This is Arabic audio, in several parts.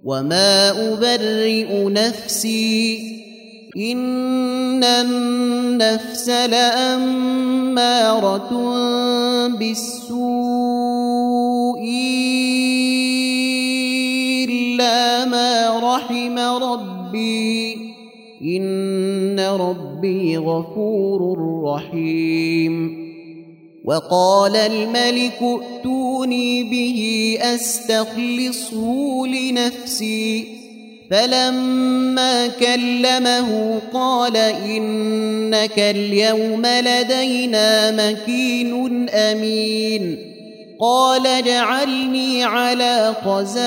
وما أبرئ نفسي إن النفس لأمارة بالسوء إلا ما رحم ربي إن ربي غفور رحيم. وقال الملك ائتوني به أستخلصه لنفسي فلما كلمه قال إنك اليوم لدينا مكين أمين. قال اجعلني على خزائن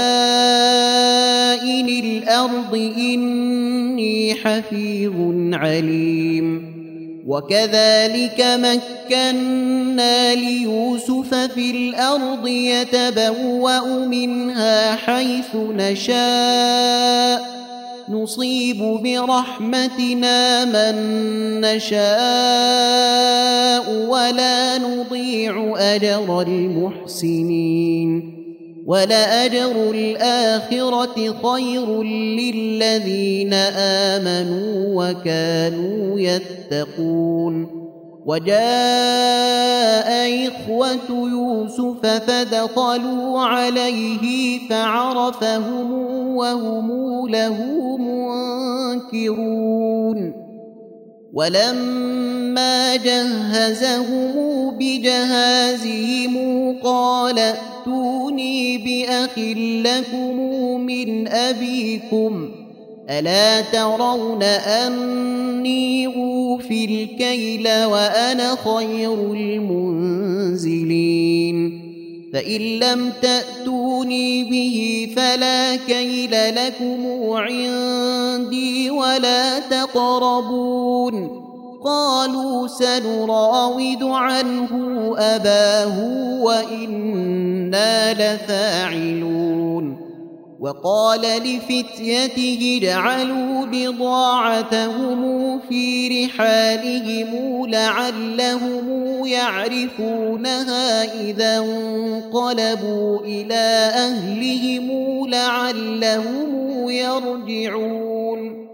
الأرض إني حفيظ عليم. وكذلك مكنا ليوسف في الأرض يتبوأ منها حيث نشاء نصيب برحمتنا من نشاء ولا نضيع أجر المحسنين. ولأجر الآخرة خير للذين آمنوا وكانوا يتقون. وجاء إخوة يوسف فدخلوا عليه فعرفهم وهم له منكرون. ولما جهزهم بجهازهم قال ائتوني بأخ لكم من أبيكم ألا ترون أني أوفي الكيل وأنا خير المنزلين. فإن لم تأتوني به فلا كيل لكم عندي ولا تقربون. قالوا سنراود عنه أباه وإنا لفاعلون. وقال لفتيته اجعلوا بضاعتهم في رحالهم لعلهم يعرفونها إذا انقلبوا إلى أهلهم لعلهم يرجعون.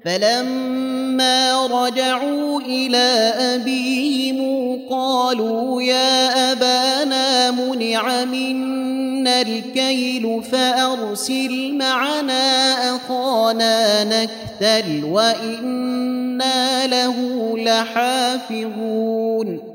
فلما رجعوا إلى أبيهم قالوا يا أبانا منع منا الكيل فأرسل معنا أخانا نكتل وإنا له لحافظون.